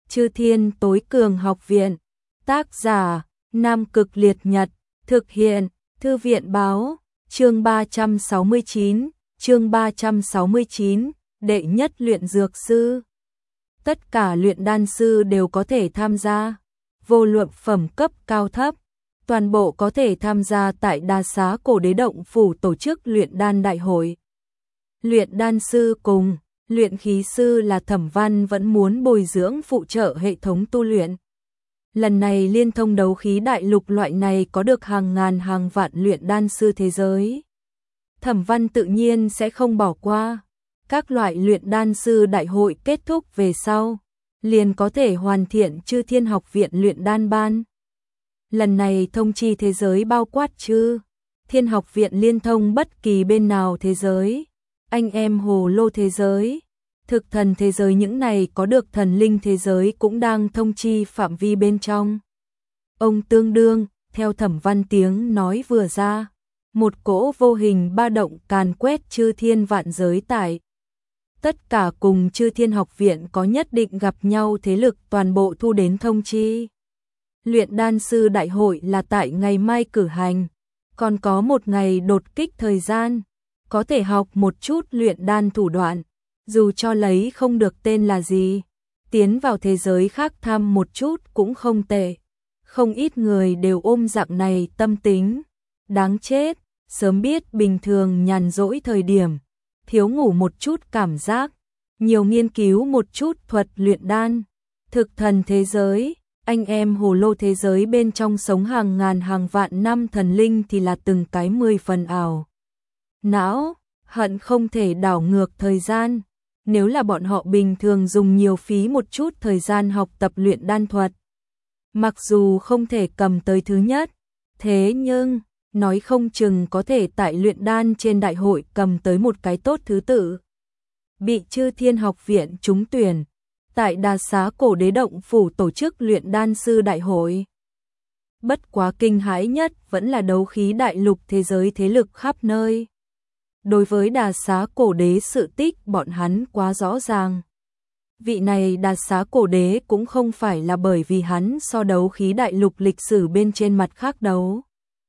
Chư Thiên Tối Cường Học Viện. Tác giả: Nam Cực Liệt Nhật. Thực hiện: Thư viện Báo. Chương 369, đệ nhất luyện dược sư. Tất cả luyện đan sư đều có thể tham gia, vô luận phẩm cấp cao thấp, toàn bộ có thể tham gia tại Đa Xá Cổ Đế Động Phủ tổ chức luyện đan đại hội. Luyện đan sư cùng luyện khí sư là Thẩm Văn vẫn muốn bồi dưỡng phụ trợ hệ thống tu luyện. Lần này liên thông đấu khí đại lục loại này có được hàng ngàn hàng vạn luyện đan sư thế giới. Thẩm Văn tự nhiên sẽ không bỏ qua. Các loại luyện đan sư đại hội kết thúc về sau, liền có thể hoàn thiện Chư Thiên Học Viện luyện đan ban. Lần này thông chi thế giới bao quát Chư Thiên Học Viện liên thông bất kỳ bên nào thế giới, anh em hồ lô thế giới, thực thần thế giới, những này có được thần linh thế giới cũng đang thông chi phạm vi bên trong. Ông tương đương, theo Thẩm Văn tiếng nói vừa ra, một cỗ vô hình ba động càn quét chư thiên vạn giới tại. Tất cả cùng Chư Thiên Học Viện có nhất định gặp nhau thế lực toàn bộ thu đến thông chi. Luyện đan sư đại hội là tại ngày mai cử hành, còn có một ngày đột kích thời gian, có thể học một chút luyện đan thủ đoạn, dù cho lấy không được tên là gì, tiến vào thế giới khác thăm một chút cũng không tệ. Không ít người đều ôm dạng này tâm tính, đáng chết, sớm biết bình thường nhàn rỗi thời điểm, thiếu ngủ một chút cảm giác, nhiều nghiên cứu một chút thuật luyện đan. Thực thần thế giới, anh em hồ lô thế giới bên trong sống hàng ngàn hàng vạn năm thần linh thì là từng cái 10 phần ảo não, hận không thể đảo ngược thời gian. Nếu là bọn họ bình thường dùng nhiều phí một chút thời gian học tập luyện đan thuật, mặc dù không thể cầm tới thứ nhất, thế nhưng nói không chừng có thể tại luyện đan trên đại hội cầm tới một cái tốt thứ tự. Bị Chư Thiên Học Viện trúng tuyển, tại Đa Xá Cổ Đế Động Phủ tổ chức luyện đan sư đại hội. Bất quá kinh hãi nhất vẫn là đấu khí đại lục thế giới thế lực khắp nơi. Đối với Đa Xá Cổ Đế sự tích bọn hắn quá rõ ràng. Vị này Đa Xá Cổ Đế cũng không phải là bởi vì hắn so đấu khí đại lục lịch sử bên trên mặt khác đấu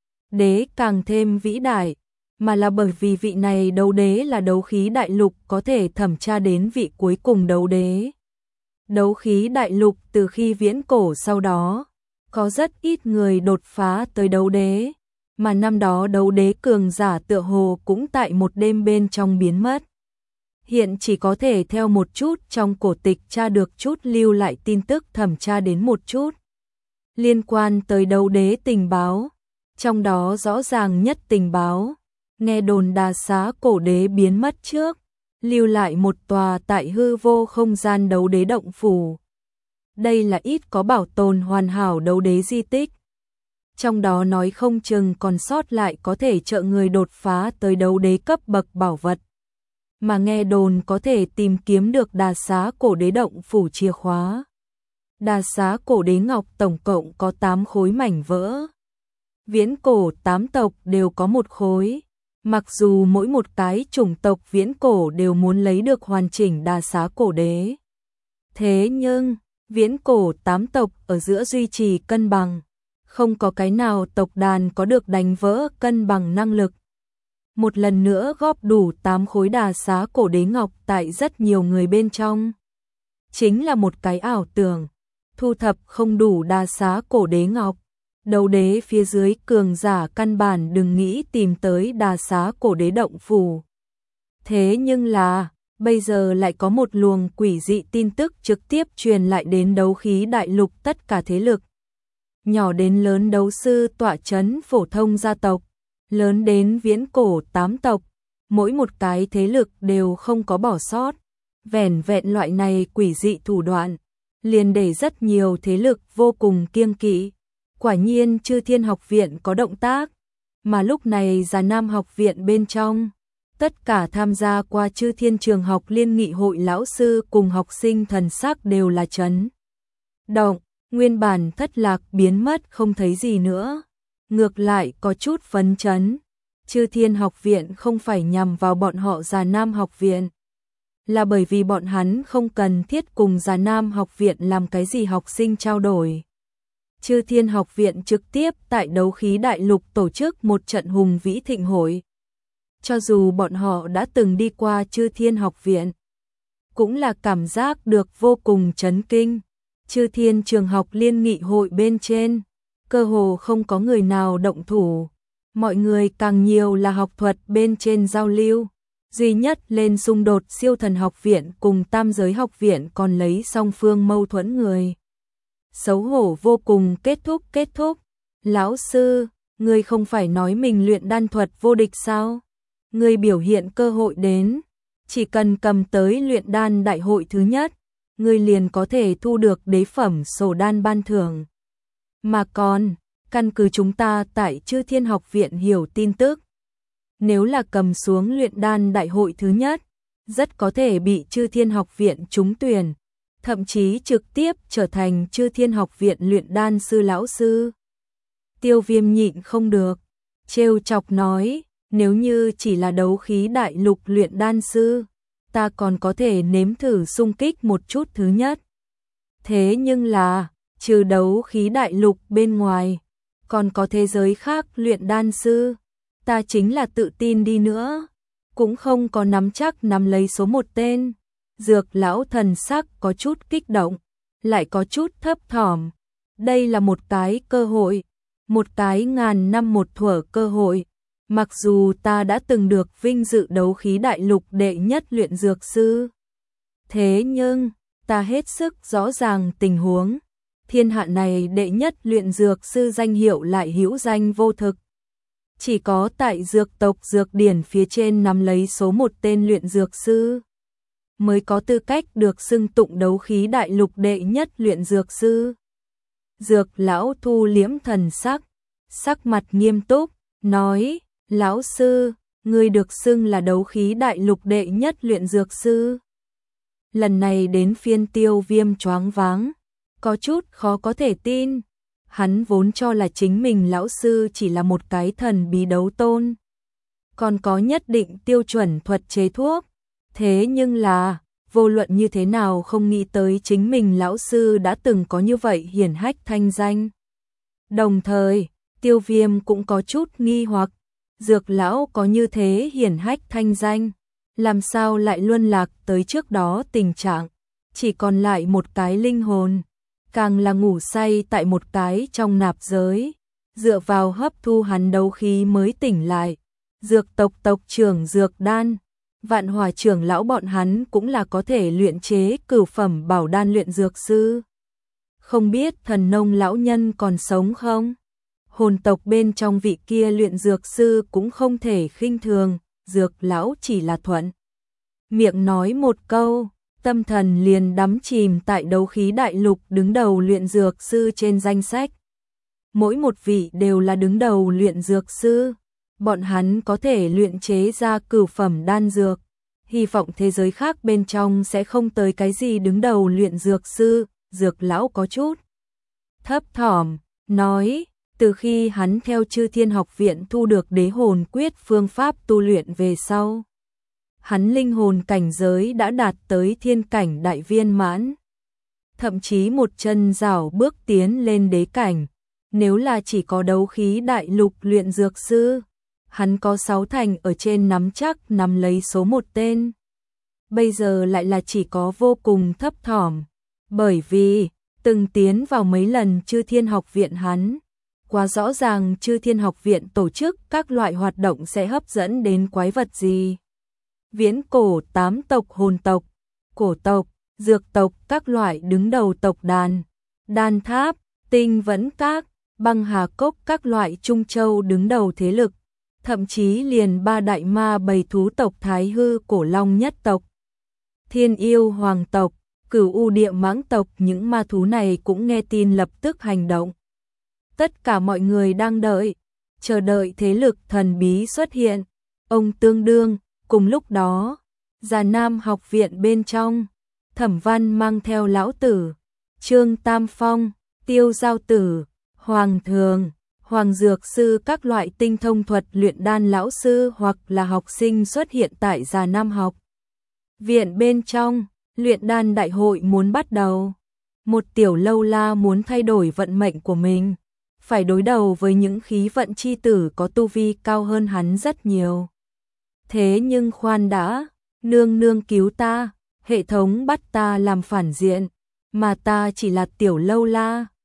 đế càng thêm vĩ đại, mà là bởi vì vị này đấu đế là đấu khí đại lục có thể thẩm tra đến vị cuối cùng đấu đế. Đấu khí đại lục từ khi viễn cổ sau đó, có rất ít người đột phá tới đấu đế, mà năm đó đấu đế cường giả tựa hồ cũng tại một đêm bên trong biến mất. Hiện chỉ có thể theo một chút trong cổ tịch tra được chút lưu lại tin tức thẩm tra đến một chút liên quan tới đấu đế tình báo. Trong đó rõ ràng nhất tình báo, nghe đồn Đa Xá Cổ Đế biến mất trước, lưu lại một tòa tại hư vô không gian đấu đế động phủ. Đây là ít có bảo tồn hoàn hảo đấu đế di tích. Trong đó nói không chừng còn sót lại có thể trợ người đột phá tới đấu đế cấp bậc bảo vật. Mà nghe đồn có thể tìm kiếm được Đa Xá Cổ Đế động phủ chìa khóa. Đa Xá Cổ Đế ngọc tổng cộng có 8 khối mảnh vỡ. Viễn cổ 8 tộc đều có một khối, mặc dù mỗi một cái chủng tộc viễn cổ đều muốn lấy được hoàn chỉnh Đa Xá Cổ Đế. Thế nhưng, viễn cổ 8 tộc ở giữa duy trì cân bằng, không có cái nào tộc đàn có được đánh vỡ cân bằng năng lực. Một lần nữa góp đủ 8 khối Đa Xá Cổ Đế ngọc tại rất nhiều người bên trong. Chính là một cái ảo tưởng, thu thập không đủ Đa Xá Cổ Đế ngọc. Đấu đế phía dưới cường giả căn bản đừng nghĩ tìm tới Đa Xá Cổ Đế động phủ. Thế nhưng là, bây giờ lại có một luồng quỷ dị tin tức trực tiếp truyền lại đến đấu khí đại lục tất cả thế lực. Nhỏ đến lớn đấu sư tọa chấn phổ thông gia tộc, lớn đến viễn cổ 8 tộc, mỗi một cái thế lực đều không có bỏ sót. Vẻn vẹn loại này quỷ dị thủ đoạn, liền để rất nhiều thế lực vô cùng kiêng kỵ. Quả nhiên Chư Thiên Học Viện có động tác, mà lúc này Già Nam Học Viện bên trong, tất cả tham gia qua Chư Thiên Trường Học Liên Nghị hội lão sư cùng học sinh thần sắc đều là chấn động, nguyên bản thất lạc biến mất không thấy gì nữa, ngược lại có chút phấn chấn. Chư Thiên Học Viện không phải nhằm vào bọn họ Già Nam Học Viện, là bởi vì bọn hắn không cần thiết cùng Già Nam học viện làm cái gì học sinh trao đổi. Chư Thiên học viện trực tiếp tại đấu khí đại lục tổ chức một trận hùng vĩ thịnh hội. Cho dù bọn họ đã từng đi qua Chư Thiên học viện, cũng là cảm giác được vô cùng chấn kinh. Chư Thiên trường học liên nghị hội bên trên, cơ hồ không có người nào động thủ. Mọi người càng nhiều là học thuật bên trên giao lưu. Duy nhất lên xung đột Siêu Thần học viện cùng Tam Giới học viện còn lấy song phương mâu thuẫn người. Xấu hổ vô cùng kết thúc. Lão sư, ngươi không phải nói mình luyện đan thuật vô địch sao? Ngươi biểu hiện cơ hội đến, chỉ cần cầm tới luyện đan đại hội thứ nhất, ngươi liền có thể thu được đế phẩm sổ đan ban thưởng. Mà còn, căn cứ chúng ta tại Chư Thiên học viện hiểu tin tức, nếu là cầm xuống luyện đan đại hội thứ nhất, rất có thể bị Chư Thiên học viện trúng tuyển, thậm chí trực tiếp trở thành Chư Thiên học viện luyện đan sư lão sư. Tiêu Viêm nhịn không được, trêu chọc nói, nếu như chỉ là đấu khí đại lục luyện đan sư, ta còn có thể nếm thử xung kích một chút thứ nhất. Thế nhưng là, trừ đấu khí đại lục bên ngoài, còn có thế giới khác luyện đan sư, ta chính là tự tin đi nữa, cũng không có nắm chắc nắm lấy số một tên. Dược lão thần sắc có chút kích động, lại có chút thấp thỏm. Đây là một cái cơ hội, một cái ngàn năm một thuở cơ hội. Mặc dù ta đã từng được vinh dự đấu khí đại lục đệ nhất luyện dược sư, thế nhưng ta hết sức rõ ràng tình huống. Thiên hạ này đệ nhất luyện dược sư danh hiệu lại hữu danh vô thực. Chỉ có tại dược tộc dược điển phía trên nắm lấy số một tên luyện dược sư, mới có tư cách được xưng tụng đấu khí đại lục đệ nhất luyện dược sư. Dược lão thu liễm thần sắc, sắc mặt nghiêm túc, nói, lão sư, ngươi được xưng là đấu khí đại lục đệ nhất luyện dược sư. Lần này đến phiên Tiêu Viêm choáng váng, có chút khó có thể tin. Hắn vốn cho là chính mình lão sư chỉ là một cái thần bí đấu tôn, còn có nhất định tiêu chuẩn thuật chế thuốc. Thế nhưng là, vô luận như thế nào không nghĩ tới chính mình lão sư đã từng có như vậy hiển hách thanh danh. Đồng thời, Tiêu Viêm cũng có chút nghi hoặc, dược lão có như thế hiển hách thanh danh, làm sao lại luân lạc tới trước đó tình trạng, chỉ còn lại một cái linh hồn, càng là ngủ say tại một cái trong nạp giới, dựa vào hấp thu hắn đấu khí mới tỉnh lại. Dược tộc tộc trưởng Dược Đan, Vạn Hỏa trưởng lão bọn hắn cũng là có thể luyện chế cửu phẩm bảo đan luyện dược sư. Không biết thần nông lão nhân còn sống không? Hồn tộc bên trong vị kia luyện dược sư cũng không thể khinh thường. Dược lão chỉ là thuận miệng nói một câu, tâm thần liền đắm chìm tại đấu khí đại lục đứng đầu luyện dược sư trên danh sách. Mỗi một vị đều là đứng đầu luyện dược sư, bọn hắn có thể luyện chế ra cửu phẩm đan dược. Hy vọng thế giới khác bên trong sẽ không tới cái gì đứng đầu luyện dược sư. Dược lão có chút thấp thỏm, nói, từ khi hắn theo Chư Thiên học viện thu được đế hồn quyết phương pháp tu luyện về sau, hắn linh hồn cảnh giới đã đạt tới thiên cảnh đại viên mãn, thậm chí một chân rảo bước tiến lên đế cảnh. Nếu là chỉ có đấu khí đại lục luyện dược sư, hắn có 6 thành ở trên nắm chắc nắm lấy số một tên. Bây giờ lại là chỉ có vô cùng thấp thỏm, bởi vì từng tiến vào mấy lần Chư Thiên học viện hắn, quá rõ ràng Chư Thiên học viện tổ chức các loại hoạt động sẽ hấp dẫn đến quái vật gì. Viễn cổ 8 tộc hồn tộc, cổ tộc, dược tộc, các loại đứng đầu tộc đàn, đan tháp, tinh vẫn các, băng hà cốc, các loại trung châu đứng đầu thế lực, thậm chí liền 3 đại ma bầy thú tộc Thái Hư Cổ Long nhất tộc, Thiên Yêu Hoàng tộc, Cửu U Địa Mãng tộc, những ma thú này cũng nghe tin lập tức hành động. Tất cả mọi người đang chờ đợi thế lực thần bí xuất hiện. Ông tương đương, cùng lúc đó, Già Nam học viện bên trong, Thẩm Văn mang theo lão tử, Trương Tam Phong, Tiêu Giao Tử, Hoàng Thường, Hoàng Dược Sư, các loại tinh thông thuật luyện đan lão sư hoặc là học sinh xuất hiện tại Già Nam học Viện bên trong, luyện đan đại hội muốn bắt đầu. Một tiểu lâu la muốn thay đổi vận mệnh của mình, phải đối đầu với những khí vận chi tử có tu vi cao hơn hắn rất nhiều. Thế nhưng khoan đã, nương nương cứu ta, hệ thống bắt ta làm phản diện, mà ta chỉ là tiểu lâu la,